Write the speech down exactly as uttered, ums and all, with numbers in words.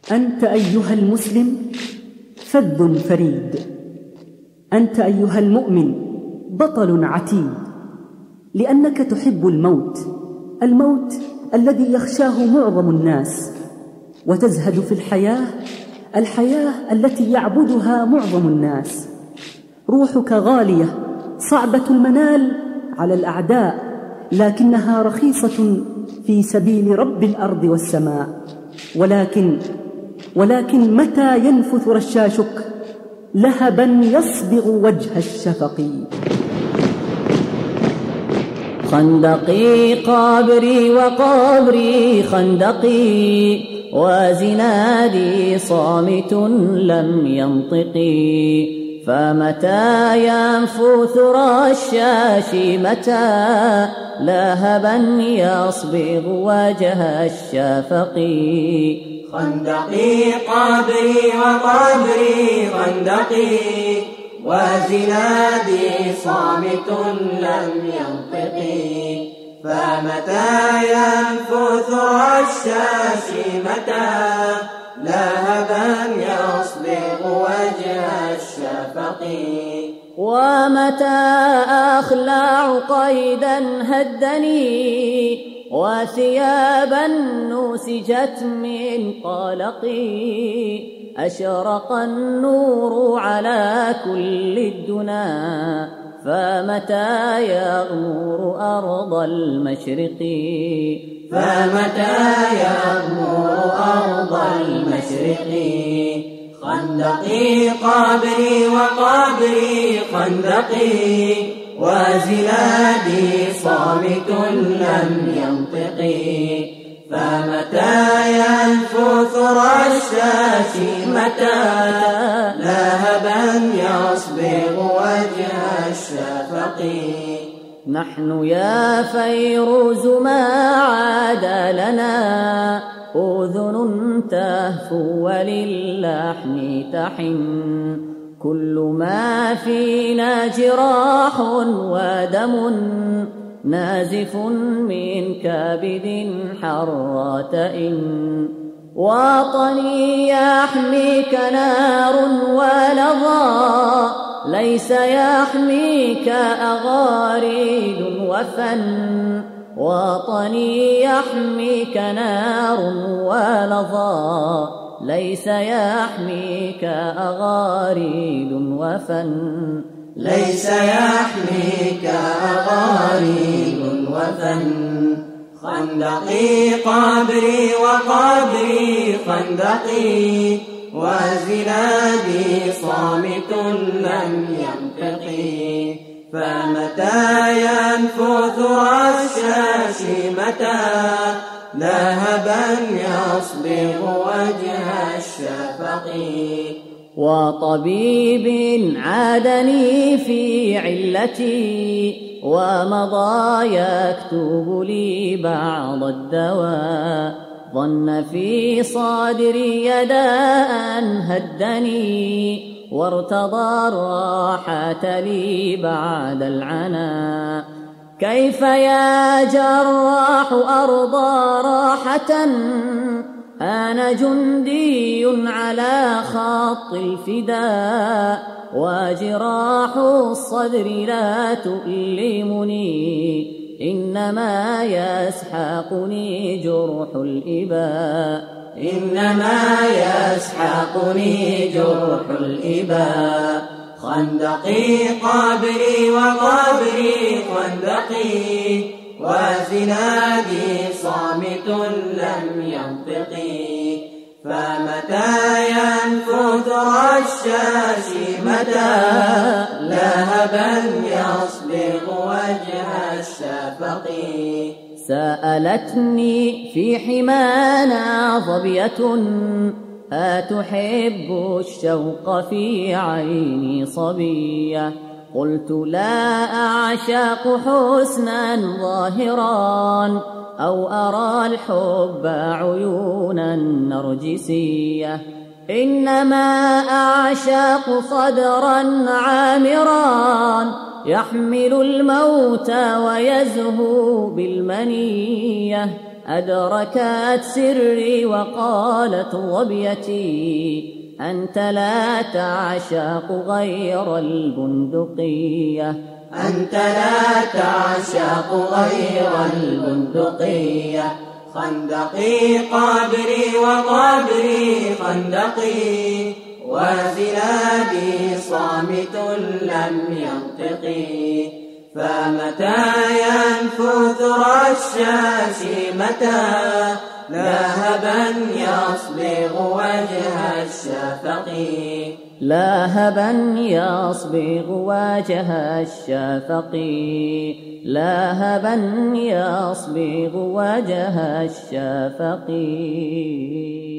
أنت أيها المسلم فذ فريد، أنت أيها المؤمن بطل عتيد، لأنك تحب الموت، الموت الذي يخشاه معظم الناس، وتزهد في الحياة، الحياة التي يعبدها معظم الناس. روحك غالية صعبة المنال على الأعداء، لكنها رخيصة في سبيل رب الأرض والسماء. ولكن ولكن متى ينفث رشاشك لهبا يصبغ وجه الشفق؟ خندقي قابري وقبري خندقي، وزنادي صامت لم ينطقي، فمتى ينفث رشاشي متى لهبا يصبغ وجه الشفق؟ خندقي قابري وقبري خندقي، وزنادي صامت لم ينطقي، فمتى ينفث رشاشي متى لهبا يصبغ وجه الشفق؟ ومتى أخلع قيدا هدني، وثيابا نسجت من قلقي، أشرق النور على كل الدنا، فمتى يغمر أرض المشرق؟ فمتى يغمر أرض المشرق؟ خندقي قابري وقابري خندقي، وزنادي صامت لم ينطقي، فمتى ينفث رشاشي متى لهبا يصبغ وجه الشفق؟ نحن يا فيروز ما عاد لنا أذن تهفو وللحن تحن، كل ما فينا جراح ودم نازف من كبد حرة، وطني يحميك نار ولظى، ليس يحميك أغاريد وفن، وطني يحميك نار ولظى، ليس يحميك أغاريد وفن، ليس يحميك أغاريد وفن. خندقي قابري وقابري خندقي، وزنادي صامت لم ينطقي، فمتى ينفث رشاشي متى لهبا يصبغ وجه الشفق؟ وطبيب عادني في علتي، ومضى يكتب لي بعض الدواء، ظن في صدري داء هدني، وارتضى الراحة لي بعد العنا. كيف يا جراح أرضى راحة، أنا جندي على خط الفداء، وجراح الصدر لا تؤلمني، إنما يسحقني جرح الإباء، إنما يسحقني جرح الإباء. خندقي قابري وقابري خندقي، وزنادي صامت لم ينطقي، فمتى ينفث رشاشي متى لهبا يصبغ وجه الشفق؟ سألتني في حمانا ظبية، أتحب الشوق في عيني صبية؟ قلت لا أعشق حسنا ظاهرا، أو أرى الحب عيونا نرجسية، إنما أعشق صدرا عامرا، يحمل الموت ويزهو بالمنية، أدركت سري وقالت ظبيتي أنت لا تعشق غير البندقية، أنت لا تعشق غير البندقية. خندقي قابري وقابري خندقي، وزنادي صامت لم ينطقي. فمتى ينفث رشاش متى لاهبا يصبغ وجه الشفق، لاهبا يصبغ وجه الشفق، لاهبا يصبغ وجه الشفق.